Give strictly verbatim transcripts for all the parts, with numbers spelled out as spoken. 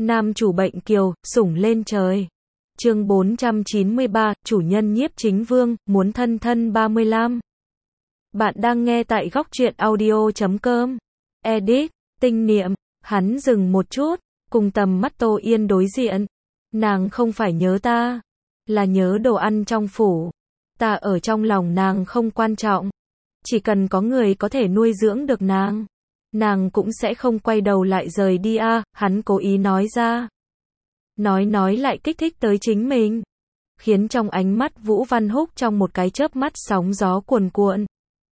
Nam chủ bệnh kiều, sủng lên trời. Chương bốn trăm chín mươi ba, chủ nhân Nhiếp Chính Vương, muốn thân thân ba mươi lăm. Bạn đang nghe tại góc truyện audio chấm com. Edit, tinh niệm, hắn dừng một chút, cùng tầm mắt Tô Yên đối diện. Nàng không phải nhớ ta, là nhớ đồ ăn trong phủ. Ta ở trong lòng nàng không quan trọng. Chỉ cần có người có thể nuôi dưỡng được nàng, nàng cũng sẽ không quay đầu lại rời đi a, à, hắn cố ý nói ra. Nói nói lại kích thích tới chính mình, khiến trong ánh mắt Vũ Văn Húc trong một cái chớp mắt sóng gió cuồn cuộn.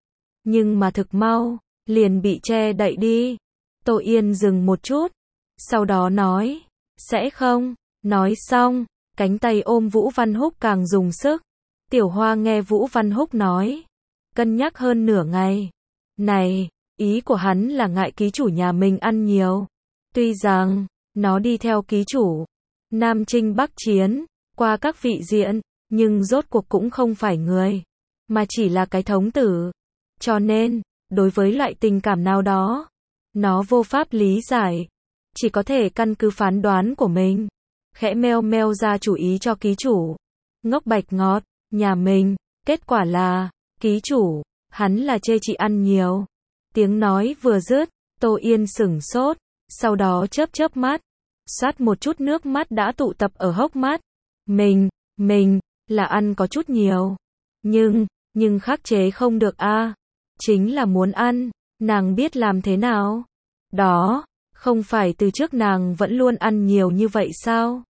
Nhưng mà thực mau, liền bị che đậy đi. Tô Yên dừng một chút, sau đó nói, sẽ không. Nói xong, cánh tay ôm Vũ Văn Húc càng dùng sức. Tiểu Hoa nghe Vũ Văn Húc nói, cân nhắc hơn nửa ngày. Này, ý của hắn là ngại ký chủ nhà mình ăn nhiều. Tuy rằng, nó đi theo ký chủ, Nam Chinh Bắc Chiến, qua các vị diện, nhưng rốt cuộc cũng không phải người, mà chỉ là cái thống tử. Cho nên, đối với loại tình cảm nào đó, nó vô pháp lý giải. Chỉ có thể căn cứ phán đoán của mình, khẽ meo meo ra chủ ý cho ký chủ. Ngốc bạch ngọt, nhà mình, kết quả là, ký chủ, hắn là chê chị ăn nhiều. Tiếng nói vừa dứt, Tô Yên sửng sốt, sau đó chớp chớp mắt, xoát một chút nước mắt đã tụ tập ở hốc mắt. Mình, mình, là ăn có chút nhiều. Nhưng, nhưng khắc chế không được a, à. Chính là muốn ăn, nàng biết làm thế nào. Đó, không phải từ trước nàng vẫn luôn ăn nhiều như vậy sao?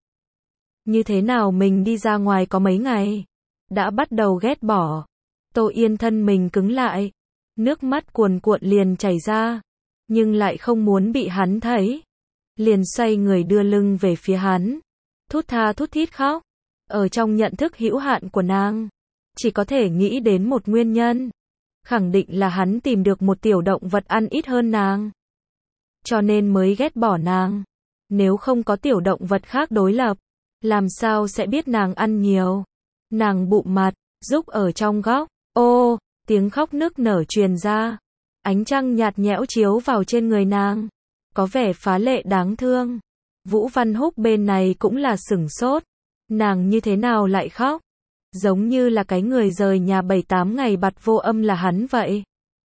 Như thế nào mình đi ra ngoài có mấy ngày, đã bắt đầu ghét bỏ. Tô Yên thân mình cứng lại, nước mắt cuồn cuộn liền chảy ra, nhưng lại không muốn bị hắn thấy. Liền xoay người đưa lưng về phía hắn, thút tha thút thít khóc. Ở trong nhận thức hữu hạn của nàng, chỉ có thể nghĩ đến một nguyên nhân. Khẳng định là hắn tìm được một tiểu động vật ăn ít hơn nàng, cho nên mới ghét bỏ nàng. Nếu không có tiểu động vật khác đối lập, làm sao sẽ biết nàng ăn nhiều. Nàng bụng mặt, rúc ở trong góc. Ô, tiếng khóc nức nở truyền ra. Ánh trăng nhạt nhẽo chiếu vào trên người nàng, có vẻ phá lệ đáng thương. Vũ Văn Húc bên này cũng là sửng sốt. Nàng như thế nào lại khóc? Giống như là cái người rời nhà bảy tám ngày bặt vô âm là hắn vậy.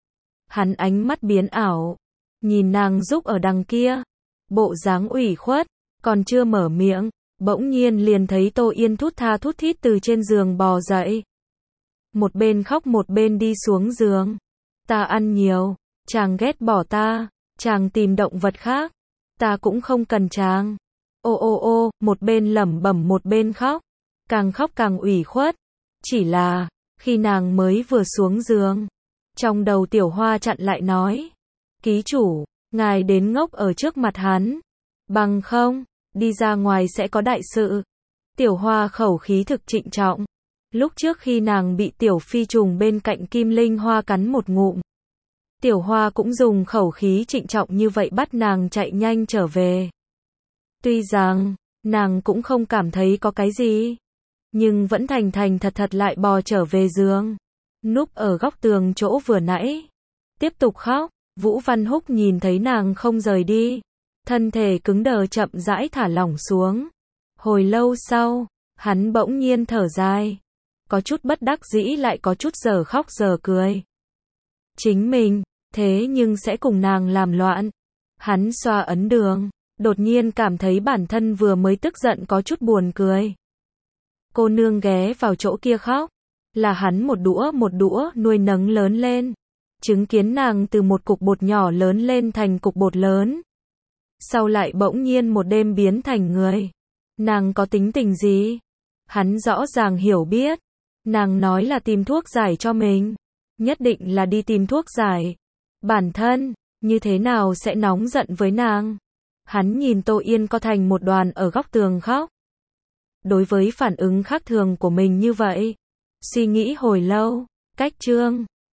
Hắn ánh mắt biến ảo, nhìn nàng rúc ở đằng kia, bộ dáng ủy khuất, còn chưa mở miệng, bỗng nhiên liền thấy Tô Yên thút tha thút thít từ trên giường bò dậy. Một bên khóc một bên đi xuống giường. Ta ăn nhiều, chàng ghét bỏ ta, chàng tìm động vật khác, ta cũng không cần chàng. Ô ô ô, một bên lẩm bẩm một bên khóc, càng khóc càng ủy khuất. Chỉ là, khi nàng mới vừa xuống giường, trong đầu Tiểu Hoa chặn lại nói, ký chủ, ngài đến ngốc ở trước mặt hắn, bằng không, đi ra ngoài sẽ có đại sự. Tiểu Hoa khẩu khí thực trịnh trọng. Lúc trước khi nàng bị tiểu phi trùng bên cạnh Kim Linh Hoa cắn một ngụm, Tiểu Hoa cũng dùng khẩu khí trịnh trọng như vậy bắt nàng chạy nhanh trở về. Tuy rằng, nàng cũng không cảm thấy có cái gì, nhưng vẫn thành thành thật thật lại bò trở về giường, núp ở góc tường chỗ vừa nãy, tiếp tục khóc. Vũ Văn Húc nhìn thấy nàng không rời đi, thân thể cứng đờ chậm rãi thả lỏng xuống. Hồi lâu sau, hắn bỗng nhiên thở dài, có chút bất đắc dĩ lại có chút giờ khóc giờ cười. Chính mình, thế nhưng sẽ cùng nàng làm loạn. Hắn xoa ấn đường, đột nhiên cảm thấy bản thân vừa mới tức giận có chút buồn cười. Cô nương ghé vào chỗ kia khóc, là hắn một đũa một đũa nuôi nấng lớn lên, chứng kiến nàng từ một cục bột nhỏ lớn lên thành cục bột lớn, sau lại bỗng nhiên một đêm biến thành người. Nàng có tính tình gì? Hắn rõ ràng hiểu biết. Nàng nói là tìm thuốc giải cho mình, nhất định là đi tìm thuốc giải. Bản thân, như thế nào sẽ nóng giận với nàng? Hắn nhìn Tô Yên co thành một đoàn ở góc tường khóc. Đối với phản ứng khác thường của mình như vậy, suy nghĩ hồi lâu, cách chương